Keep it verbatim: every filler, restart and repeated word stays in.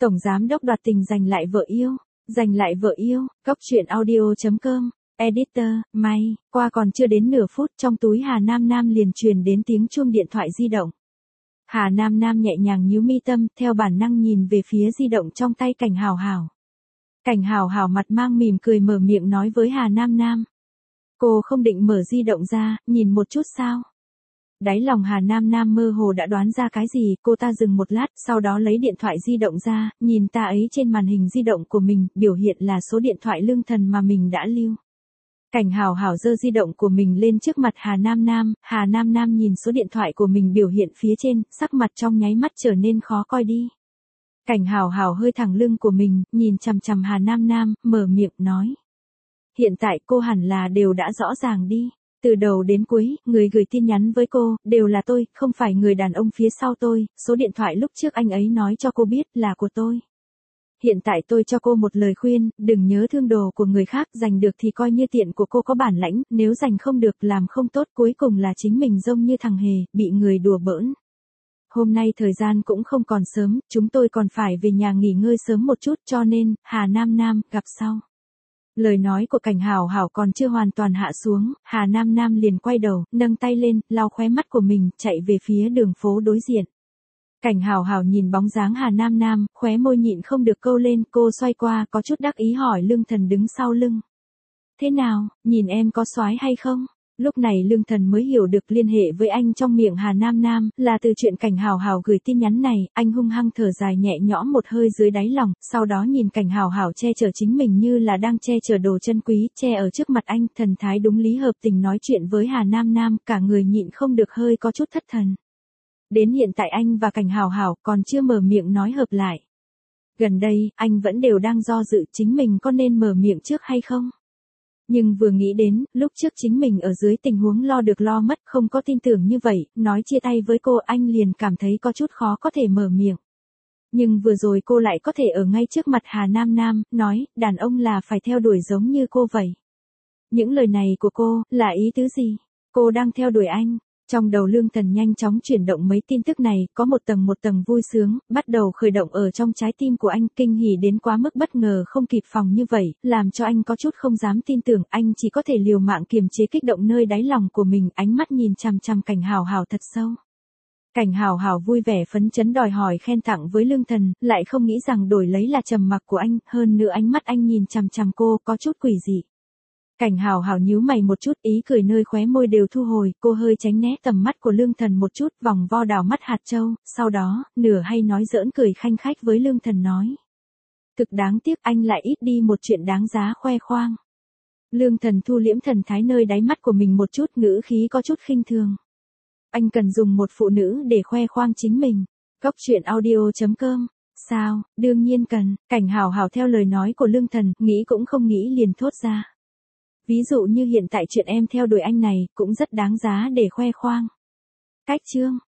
Tổng giám đốc đoạt tình giành lại vợ yêu, giành lại vợ yêu, Cóc truyện audio chấm com, editor, may, qua còn chưa đến nửa phút trong túi Hà Nam Nam liền truyền đến tiếng chuông điện thoại di động. Hà Nam Nam nhẹ nhàng nhíu mi tâm, theo bản năng nhìn về phía di động trong tay Cảnh Hào Hào. Cảnh Hào Hào mặt mang mỉm cười mở miệng nói với Hà Nam Nam. Cô không định mở di động ra, nhìn một chút sao? Đáy lòng Hà Nam Nam mơ hồ đã đoán ra cái gì, cô ta dừng một lát, sau đó lấy điện thoại di động ra, nhìn ta ấy trên màn hình di động của mình, biểu hiện là số điện thoại Lương Thần mà mình đã lưu. Cảnh Hào Hào giơ di động của mình lên trước mặt Hà Nam Nam, Hà Nam Nam nhìn số điện thoại của mình biểu hiện phía trên, sắc mặt trong nháy mắt trở nên khó coi đi. Cảnh Hào Hào hơi thẳng lưng của mình, nhìn chằm chằm Hà Nam Nam, mở miệng nói. Hiện tại cô hẳn là đều đã rõ ràng đi. Từ đầu đến cuối, người gửi tin nhắn với cô, đều là tôi, không phải người đàn ông phía sau tôi, số điện thoại lúc trước anh ấy nói cho cô biết là của tôi. Hiện tại tôi cho cô một lời khuyên, đừng nhớ thương đồ của người khác, giành được thì coi như tiện của cô có bản lãnh, nếu giành không được làm không tốt cuối cùng là chính mình giống như thằng hề, bị người đùa bỡn. Hôm nay thời gian cũng không còn sớm, chúng tôi còn phải về nhà nghỉ ngơi sớm một chút cho nên, Hà Nam Nam, gặp sau. Lời nói của Cảnh Hào Hào còn chưa hoàn toàn hạ xuống, Hà Nam Nam liền quay đầu, nâng tay lên, lau khóe mắt của mình, chạy về phía đường phố đối diện. Cảnh Hào Hào nhìn bóng dáng Hà Nam Nam, khóe môi nhịn không được câu lên, cô xoay qua, có chút đắc ý hỏi Lương Thần đứng sau lưng. Thế nào, nhìn em có soái hay không? Lúc này Lương Thần mới hiểu được liên hệ với anh trong miệng Hà Nam Nam, là từ chuyện Cảnh Hào Hào gửi tin nhắn này, anh hung hăng thở dài nhẹ nhõm một hơi dưới đáy lòng, sau đó nhìn Cảnh Hào Hào che chở chính mình như là đang che chở đồ chân quý, che ở trước mặt anh, thần thái đúng lý hợp tình nói chuyện với Hà Nam Nam, cả người nhịn không được hơi có chút thất thần. Đến hiện tại anh và Cảnh Hào Hào còn chưa mở miệng nói hợp lại. Gần đây, anh vẫn đều đang do dự chính mình có nên mở miệng trước hay không? Nhưng vừa nghĩ đến, lúc trước chính mình ở dưới tình huống lo được lo mất không có tin tưởng như vậy, nói chia tay với cô anh liền cảm thấy có chút khó có thể mở miệng. Nhưng vừa rồi cô lại có thể ở ngay trước mặt Hà Nam Nam, nói, đàn ông là phải theo đuổi giống như cô vậy. Những lời này của cô, là ý tứ gì? Cô đang theo đuổi anh. Trong đầu Lương Thần nhanh chóng chuyển động mấy tin tức này, có một tầng một tầng vui sướng, bắt đầu khởi động ở trong trái tim của anh, kinh hỉ đến quá mức bất ngờ không kịp phòng như vậy, làm cho anh có chút không dám tin tưởng, anh chỉ có thể liều mạng kiềm chế kích động nơi đáy lòng của mình, ánh mắt nhìn chằm chằm Cảnh Hào Hào thật sâu. Cảnh Hào Hào vui vẻ phấn chấn đòi hỏi khen tặng với Lương Thần, lại không nghĩ rằng đổi lấy là trầm mặc của anh, hơn nữa ánh mắt anh nhìn chằm chằm cô, có chút quỷ dị. Cảnh Hào Hào nhíu mày một chút, ý cười nơi khóe môi đều thu hồi, cô hơi tránh né tầm mắt của Lương Thần một chút, vòng vo đào mắt hạt châu, sau đó, nửa hay nói giỡn cười khanh khách với Lương Thần nói. Thực đáng tiếc anh lại ít đi một chuyện đáng giá khoe khoang. Lương Thần thu liễm thần thái nơi đáy mắt của mình một chút, ngữ khí có chút khinh thường. Anh cần dùng một phụ nữ để khoe khoang chính mình. Cóc truyện audio chấm com. Sao, đương nhiên cần, Cảnh Hào Hào theo lời nói của Lương Thần, nghĩ cũng không nghĩ liền thốt ra. Ví dụ như hiện tại chuyện em theo đuổi anh này, cũng rất đáng giá để khoe khoang. Cách chương,